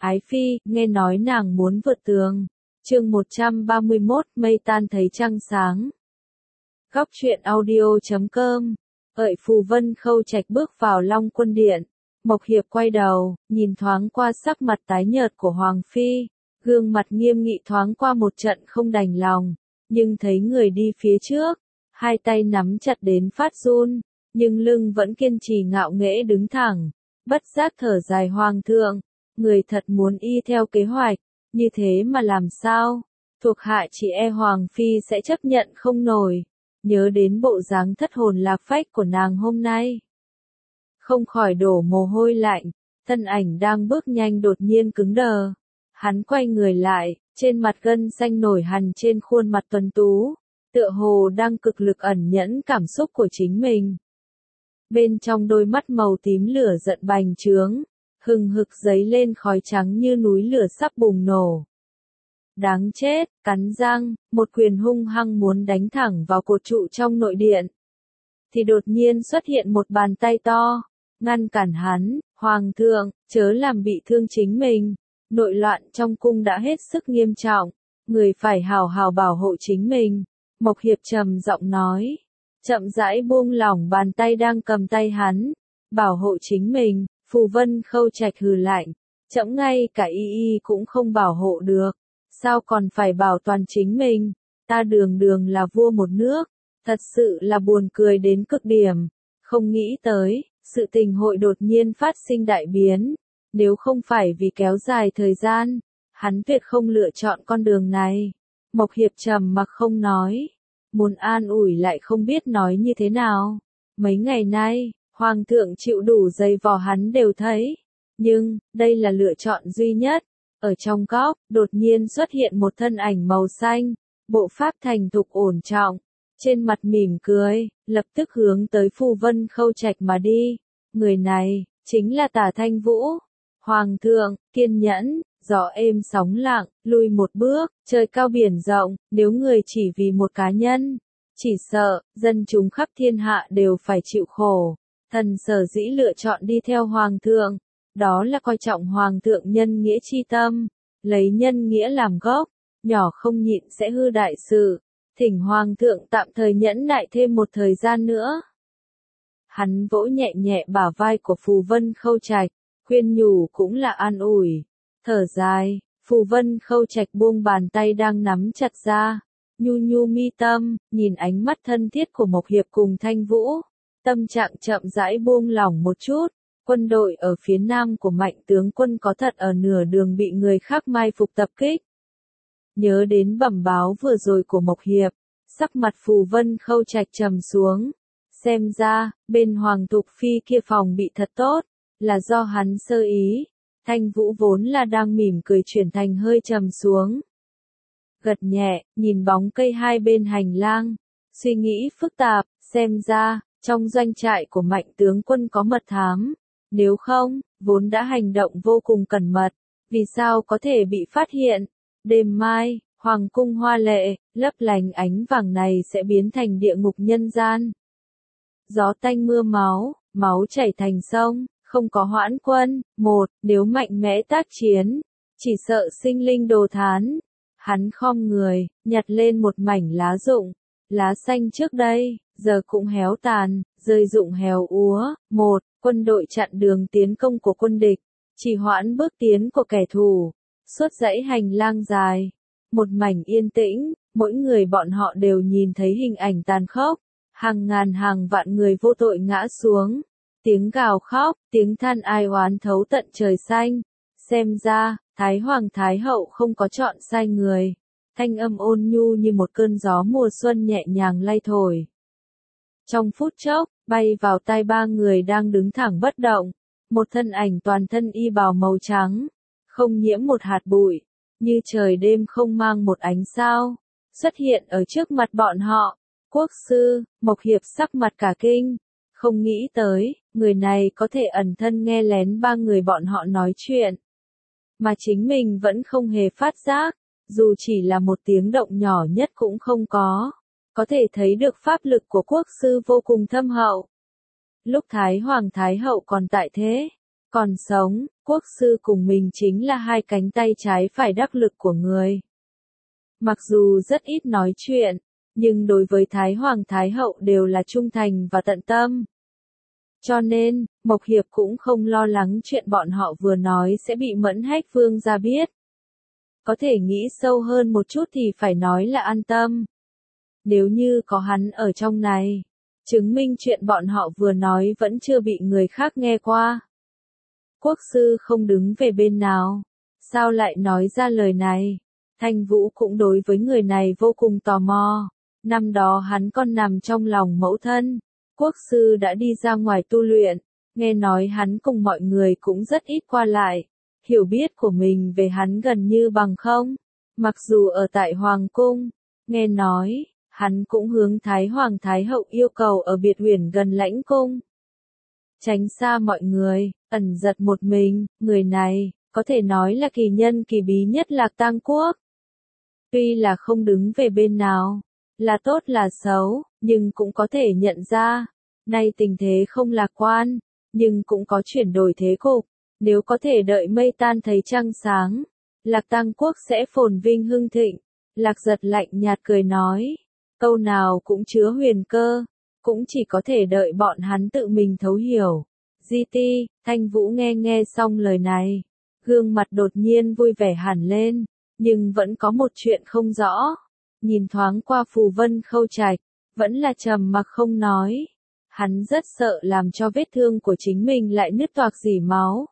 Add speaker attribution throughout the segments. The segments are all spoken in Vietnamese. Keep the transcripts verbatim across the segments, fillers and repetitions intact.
Speaker 1: Ái Phi, nghe nói nàng muốn vượt tường. Chương một trăm ba mươi mốt, mây tan thấy trăng sáng. Góc truyện audio chấm com. Ợi Phù Vân Khâu Trạch bước vào Long Quân Điện. Mộc Hiệp quay đầu, nhìn thoáng qua sắc mặt tái nhợt của Hoàng Phi, gương mặt nghiêm nghị thoáng qua một trận không đành lòng, nhưng thấy người đi phía trước, hai tay nắm chặt đến phát run, nhưng lưng vẫn kiên trì ngạo nghễ đứng thẳng, bất giác thở dài. Hoàng thượng, người thật muốn y theo kế hoạch, như thế mà làm sao? Thuộc hạ chỉ e Hoàng Phi sẽ chấp nhận không nổi, nhớ đến bộ dáng thất hồn lạc phách của nàng hôm nay. Không khỏi đổ mồ hôi lạnh, thân ảnh đang bước nhanh đột nhiên cứng đờ. Hắn quay người lại, trên mặt gân xanh nổi hằn trên khuôn mặt tuấn tú, tựa hồ đang cực lực ẩn nhẫn cảm xúc của chính mình. Bên trong đôi mắt màu tím lửa giận bành trướng, hừng hực dấy lên khói trắng như núi lửa sắp bùng nổ. Đáng chết, cắn răng, một quyền hung hăng muốn đánh thẳng vào cột trụ trong nội điện. Thì đột nhiên xuất hiện một bàn tay to, ngăn cản hắn. Hoàng thượng, chớ làm bị thương chính mình. Nội loạn trong cung đã hết sức nghiêm trọng, người phải hào hào bảo hộ chính mình. Mộc Hiệp trầm giọng nói, chậm rãi buông lỏng bàn tay đang cầm tay hắn. Bảo hộ chính mình. Phù Vân Khâu Trạch hừ lạnh, chậm ngay cả y y cũng không bảo hộ được, sao còn phải bảo toàn chính mình? Ta đường đường là vua một nước, thật sự là buồn cười đến cực điểm. Không nghĩ tới, sự tình hội đột nhiên phát sinh đại biến. Nếu không phải vì kéo dài thời gian, hắn tuyệt không lựa chọn con đường này. Mộc Hiệp trầm mặc không nói, muốn an ủi lại không biết nói như thế nào. Mấy ngày nay, Hoàng thượng chịu đủ dày vò hắn đều thấy, nhưng, đây là lựa chọn duy nhất. Ở trong góc, đột nhiên xuất hiện một thân ảnh màu xanh, bộ pháp thành thục ổn trọng, trên mặt mỉm cười, lập tức hướng tới Phù Vân Khâu Trạch mà đi. Người này, chính là Tả Thanh Vũ. Hoàng thượng, kiên nhẫn, gió êm sóng lặng, lùi một bước, trời cao biển rộng, nếu người chỉ vì một cá nhân, chỉ sợ, dân chúng khắp thiên hạ đều phải chịu khổ. Thần sở dĩ lựa chọn đi theo Hoàng thượng, đó là coi trọng Hoàng thượng nhân nghĩa chi tâm, lấy nhân nghĩa làm gốc, nhỏ không nhịn sẽ hư đại sự, thỉnh Hoàng thượng tạm thời nhẫn nại thêm một thời gian nữa. Hắn vỗ nhẹ nhẹ bả vai của Phù Vân Khâu Trạch, khuyên nhủ cũng là an ủi. Thở dài, Phù Vân Khâu Trạch buông bàn tay đang nắm chặt ra, nhu nhu mi tâm, nhìn ánh mắt thân thiết của Mộc Hiệp cùng Thanh Vũ. Tâm trạng chậm rãi buông lỏng một chút, quân đội ở phía nam của Mạnh tướng quân có thật ở nửa đường bị người khác mai phục tập kích. Nhớ đến bẩm báo vừa rồi của Mộc Hiệp, sắc mặt Phù Vân Khâu Trạch trầm xuống. Xem ra, bên Hoàng Thục Phi kia phòng bị thật tốt, là do hắn sơ ý. Thanh Vũ vốn là đang mỉm cười chuyển thành hơi trầm xuống. Gật nhẹ, nhìn bóng cây hai bên hành lang, suy nghĩ phức tạp, xem ra, trong doanh trại của Mạnh tướng quân có mật thám, nếu không, vốn đã hành động vô cùng cẩn mật, vì sao có thể bị phát hiện? Đêm mai, Hoàng cung hoa lệ, lấp lánh ánh vàng này sẽ biến thành địa ngục nhân gian. Gió tanh mưa máu, máu chảy thành sông, không có hoãn quân. Một, nếu mạnh mẽ tác chiến, chỉ sợ sinh linh đồ thán. Hắn khom người, nhặt lên một mảnh lá rụng, lá xanh trước đây, giờ cũng héo tàn, rơi rụng héo úa. Một, quân đội chặn đường tiến công của quân địch, chỉ hoãn bước tiến của kẻ thù. Suốt dãy hành lang dài, một mảnh yên tĩnh, mỗi người bọn họ đều nhìn thấy hình ảnh tàn khốc. Hàng ngàn hàng vạn người vô tội ngã xuống, tiếng gào khóc, tiếng than ai oán thấu tận trời xanh. Xem ra, Thái Hoàng Thái Hậu không có chọn sai người. Thanh âm ôn nhu như một cơn gió mùa xuân nhẹ nhàng lay thổi. Trong phút chốc, bay vào tai ba người đang đứng thẳng bất động. Một thân ảnh toàn thân y bào màu trắng, không nhiễm một hạt bụi, như trời đêm không mang một ánh sao, xuất hiện ở trước mặt bọn họ. Quốc sư, Mộc Hiệp sắc mặt cả kinh, không nghĩ tới, người này có thể ẩn thân nghe lén ba người bọn họ nói chuyện. Mà chính mình vẫn không hề phát giác, dù chỉ là một tiếng động nhỏ nhất cũng không có. Có thể thấy được pháp lực của quốc sư vô cùng thâm hậu. Lúc Thái Hoàng Thái Hậu còn tại thế, Còn sống, quốc sư cùng mình chính là hai cánh tay trái phải đắc lực của người. Mặc dù rất ít nói chuyện, nhưng đối với Thái Hoàng Thái Hậu đều là trung thành và tận tâm. Cho nên, Mộc Hiệp cũng không lo lắng chuyện bọn họ vừa nói sẽ bị Mẫn Hách Vương gia biết. Có thể nghĩ sâu hơn một chút thì phải nói là an tâm. Nếu như có hắn ở trong này, chứng minh chuyện bọn họ vừa nói vẫn chưa bị người khác nghe qua. Quốc sư không đứng về bên nào, sao lại nói ra lời này? Thanh Vũ cũng đối với người này vô cùng tò mò. Năm đó hắn còn nằm trong lòng mẫu thân. Quốc sư đã đi ra ngoài tu luyện, nghe nói hắn cùng mọi người cũng rất ít qua lại. Hiểu biết của mình về hắn gần như bằng không. Mặc dù ở tại Hoàng Cung, nghe nói, hắn cũng hướng Thái Hoàng Thái Hậu yêu cầu ở biệt uyển gần lãnh cung. Tránh xa mọi người, ẩn giật một mình, người này, có thể nói là kỳ nhân kỳ bí nhất Lạc Tang Quốc. Tuy là không đứng về bên nào, là tốt là xấu, nhưng cũng có thể nhận ra, nay tình thế không lạc quan, nhưng cũng có chuyển đổi thế cục. Nếu có thể đợi mây tan thấy trăng sáng, Lạc Tang Quốc sẽ phồn vinh hưng thịnh. Lạc Giật lạnh nhạt cười nói, câu nào cũng chứa huyền cơ, cũng chỉ có thể đợi bọn hắn tự mình thấu hiểu. Di ti, Thanh Vũ nghe nghe xong lời này, gương mặt đột nhiên vui vẻ hẳn lên, nhưng vẫn có một chuyện không rõ. Nhìn thoáng qua Phù Vân Khâu Trạch, vẫn là trầm mặc không nói. Hắn rất sợ làm cho vết thương của chính mình lại nứt toạc rỉ máu.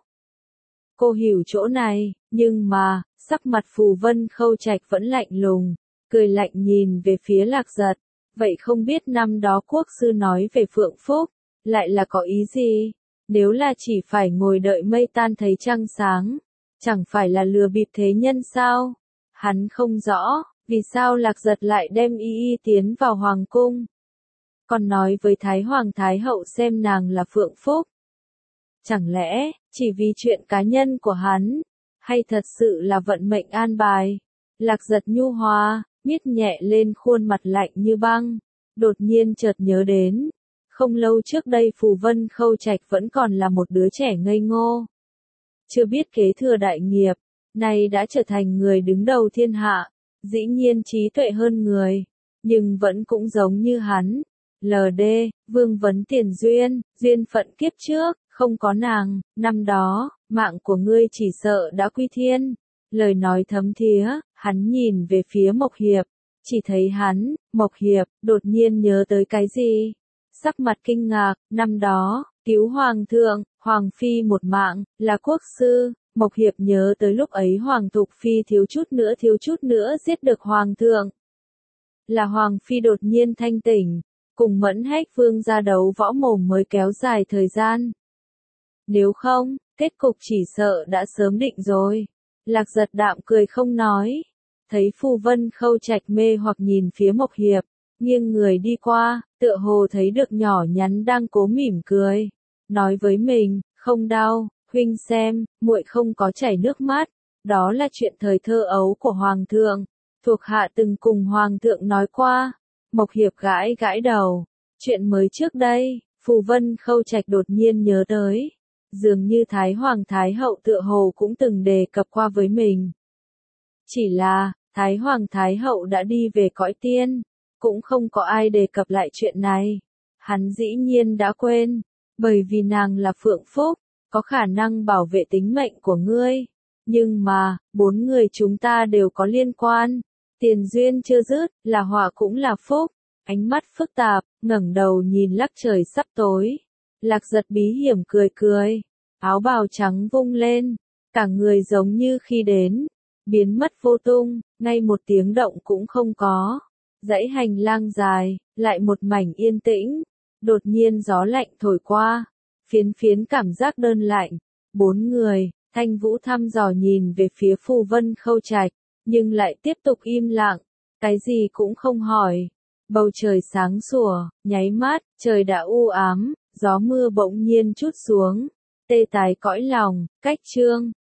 Speaker 1: Cô hiểu chỗ này, nhưng mà, sắc mặt Phù Vân Khâu Trạch vẫn lạnh lùng, cười lạnh nhìn về phía Lạc Giật. Vậy không biết năm đó quốc sư nói về Phượng Phúc, lại là có ý gì? Nếu là chỉ phải ngồi đợi mây tan thấy trăng sáng, chẳng phải là lừa bịp thế nhân sao? Hắn không rõ, vì sao Lạc Giật lại đem y y tiến vào Hoàng Cung. Còn nói với Thái Hoàng Thái Hậu xem nàng là Phượng Phúc. Chẳng lẽ, chỉ vì chuyện cá nhân của hắn, hay thật sự là vận mệnh an bài? Lạc Giật nhu hòa, miết nhẹ lên khuôn mặt lạnh như băng, đột nhiên chợt nhớ đến. Không lâu trước đây Phù Vân Khâu Trạch vẫn còn là một đứa trẻ ngây ngô. Chưa biết kế thừa đại nghiệp, nay đã trở thành người đứng đầu thiên hạ, dĩ nhiên trí tuệ hơn người, nhưng vẫn cũng giống như hắn. lờ đê, Vương Vấn Tiền Duyên, duyên phận kiếp trước, không có nàng, năm đó, mạng của ngươi chỉ sợ đã quy thiên. Lời nói thấm thía, hắn nhìn về phía Mộc Hiệp, chỉ thấy hắn, Mộc Hiệp, đột nhiên nhớ tới cái gì? Sắc mặt kinh ngạc, năm đó, cứu Hoàng thượng, Hoàng Phi một mạng, là quốc sư. Mộc Hiệp nhớ tới lúc ấy Hoàng Thục Phi thiếu chút nữa thiếu chút nữa giết được Hoàng thượng. Là Hoàng Phi đột nhiên thanh tỉnh, cùng Mẫn Hách Vương ra đấu võ mồm mới kéo dài thời gian. Nếu không, kết cục chỉ sợ đã sớm định rồi. Lạc Giật đạm cười không nói. Thấy Phù Vân Khâu Trạch mê hoặc nhìn phía Mộc Hiệp, nghiêng người đi qua, tựa hồ thấy được nhỏ nhắn đang cố mỉm cười. Nói với mình, không đau, huynh xem, muội không có chảy nước mắt. Đó là chuyện thời thơ ấu của Hoàng thượng. Thuộc hạ từng cùng Hoàng thượng nói qua. Mộc Hiệp gãi gãi đầu. Chuyện mới trước đây, Phù Vân Khâu Trạch đột nhiên nhớ tới. Dường như Thái Hoàng Thái Hậu tựa hồ cũng từng đề cập qua với mình. Chỉ là, Thái Hoàng Thái Hậu đã đi về cõi tiên, cũng không có ai đề cập lại chuyện này. Hắn dĩ nhiên đã quên, bởi vì nàng là Phượng Phúc, có khả năng bảo vệ tính mệnh của ngươi. Nhưng mà, bốn người chúng ta đều có liên quan. Tiền duyên chưa dứt, là họa cũng là phúc. Ánh mắt phức tạp, ngẩng đầu nhìn lắc trời sắp tối. Lạc Giật bí hiểm cười cười, áo bào trắng vung lên, cả người giống như khi đến, biến mất vô tung, ngay một tiếng động cũng không có. Dãy hành lang dài, lại một mảnh yên tĩnh, đột nhiên gió lạnh thổi qua, phiến phiến cảm giác đơn lạnh. Bốn người, Thanh Vũ thăm dò nhìn về phía Phù Vân Khâu Trạch, nhưng lại tiếp tục im lặng, cái gì cũng không hỏi. Bầu trời sáng sủa, nháy mắt, trời đã u ám, gió mưa bỗng nhiên trút xuống, tê tái cõi lòng. Cách chương